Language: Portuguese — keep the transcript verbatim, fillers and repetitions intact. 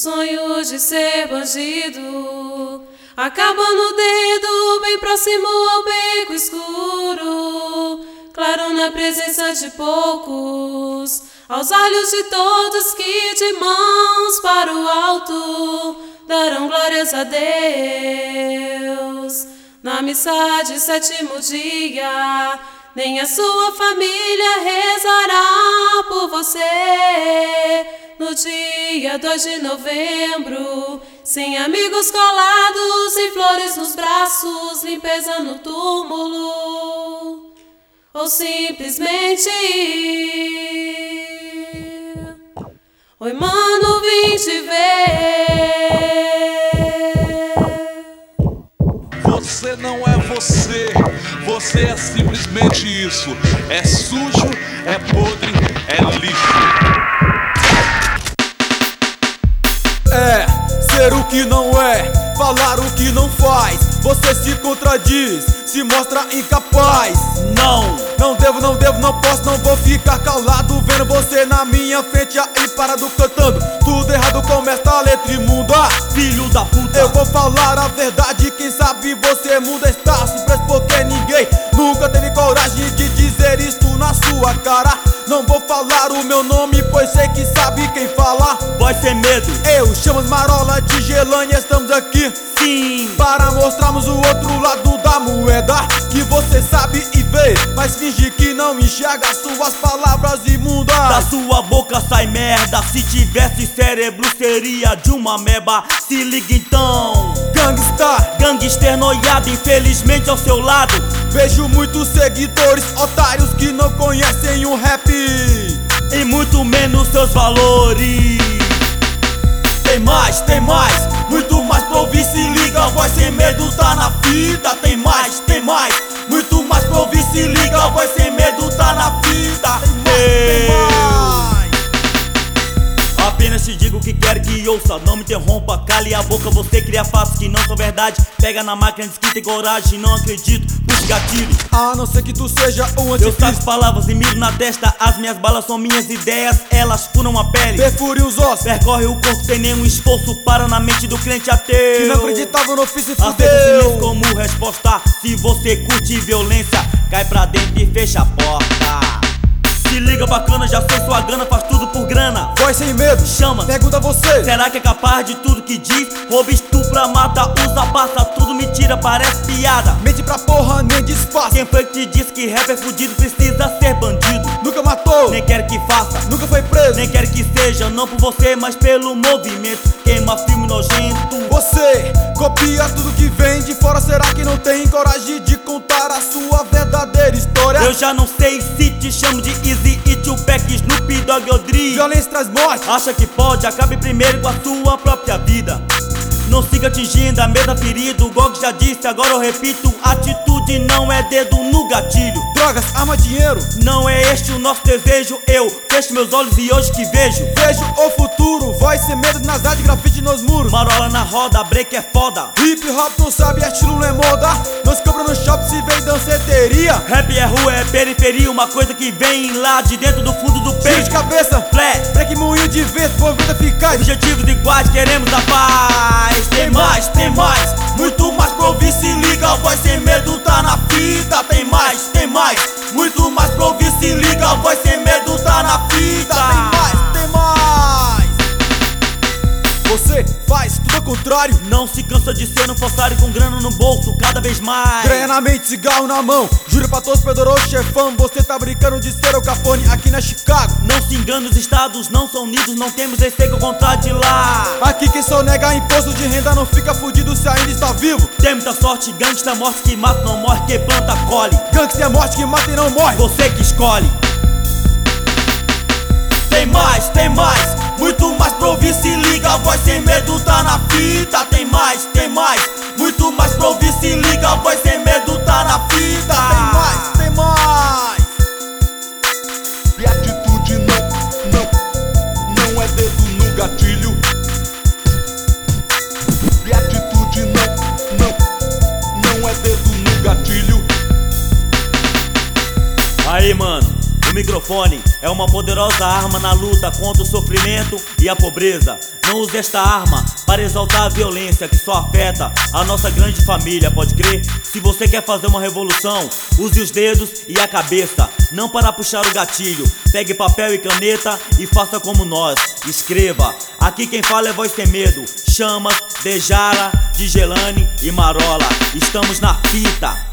Sonho de ser bandido acaba no dedo, bem próximo ao beco escuro, claro na presença de poucos, aos olhos de todos que de mãos para o alto darão glórias a Deus. Na missa de sétimo dia, nem a sua família rezará por você. No dia dois de novembro, sem amigos colados, sem flores nos braços, limpeza no túmulo, ou simplesmente oi mano, vim te ver. Você não é você, você é simplesmente isso. É sujo, é podre, é lixo. É, ser o que não é, falar o que não faz. Você se contradiz, se mostra incapaz. Não, não devo, não devo, não posso, não vou ficar calado vendo você na minha frente aí parado cantando tudo errado como esta letra imunda. Filho da puta, eu vou falar a verdade, quem sabe você muda, está surpreso porque ninguém nunca teve coragem de dizer isto na sua cara. Não vou falar o meu nome, pois sei que sabe quem fala. Vai ser medo. Eu chamo as Marola de Gelane, estamos aqui sim para mostrarmos o outro lado da moeda, que você sabe e vê, mas finge que não enxerga suas palavras imundas. Da sua boca sai merda, se tivesse cérebro seria de uma meba. Se liga então, Gangstar, gangster noiado, infelizmente ao seu lado vejo muitos seguidores otários que não conhecem o rap e muito menos seus valores. Tem mais, tem mais, muito mais pra ouvir, se liga, voz sem medo tá na fita. Tem mais, tem mais, muito mais pra ouvir, se liga, voz sem medo tá na fita. Tem mais, tem mais. Apenas te digo o que quero que ouça, não me interrompa, cale a boca, você cria fatos que não são verdade. Pega na máquina de escrita e coragem, não acredito, puxa gatilho. A não ser que tu seja um Eu anticristo. saco palavras e miro na testa, as minhas balas são minhas ideias, elas furam a pele, Perfure os ossos, percorre o corpo sem nenhum esforço, para na mente do crente ateu que não acreditava no ofício e Aceita o silêncio fudeu. como resposta, se você curte violência, cai pra dentro e fecha a porta. Se liga bacana, já sei sua grana, faz tudo por grana. Voz sem medo, Chama, pergunta a você. será que é capaz de tudo que diz? Rouba, estupra, mata, usa, passa, tudo mentira, parece piada. Mente pra porra, nem disfarça. Quem foi que te disse que rap é fudido, precisa ser bandido? Nunca matou, Nem quero que faça, nunca foi preso. nem quero que seja, não por você, mas pelo movimento. Queima filme nojento. Você copia tudo que vem de fora, será que não tem coragem de contar a sua verdadeira história? Eu já não sei se te chamo de Easy e Tupac, Snoop Dogg ou Dre. Violência traz morte. Acha que pode, acabe primeiro com a sua própria vida. Não siga atingindo a mesma ferida, o Gog já disse, agora eu repito. Atitude não é dedo no gatilho. Drogas, arma, dinheiro. Não é este o nosso desejo, eu fecho meus olhos e hoje que vejo. Vejo o futuro, voz sem medo nas artes, grafite nos muros. Marola na roda, break é foda. Hip hop não sabe, é estilo, não é moda. Não se compra no shopping, se vem danceteria. Rap é rua, é periferia, uma coisa que vem lá de dentro do fundo do Tiro peito. de cabeça, Flash, break moinho de vento, movimento eficaz. objetivos iguais, queremos a paz. Tem mais, tem mais, muito mais pra ouvir, se liga, voz sem medo tá na fita. Tem mais, tem mais, muito mais pra ouvir, se liga, voz sem medo tá na fita. Tem mais, tem mais. Você faz tudo ao contrário. Não se cansa de ser um falsário com grana no bolso, cada vez mais. Greia na mente, cigarro na mão, juro pra todos, poderoso chefão. Você tá brincando de ser o Capone aqui na Chicago. Não se engane, os estados não são unidos, não temos receio ao contrário de lá. Aqui quem só nega imposto de renda não fica fudido se ainda está vivo. Tem muita sorte, gangsta, morte que mata, não morre, que planta, colhe. Gangster é morte que mata e não morre. Você que escolhe. Tem mais, tem mais, muito mais pra ouvir, se liga, voz sem medo tá na fita. Tem mais, tem mais, muito mais pra ouvir, se liga, voz sem medo tá na fita. Tem mais, tem mais. E atitude não, não, não é dedo no gatilho. E atitude não, não, não é dedo no gatilho. Aí, mano, o microfone microfone é uma poderosa arma na luta contra o sofrimento e a pobreza. Não use esta arma para exaltar a violência que só afeta a nossa grande família, pode crer? Se você quer fazer uma revolução, use os dedos e a cabeça, não para puxar o gatilho. Pegue papel e caneta e faça como nós, escreva. Aqui quem fala é Voz Sem Medo, Chamas, Dejara, Djalane e Marola. Estamos na fita.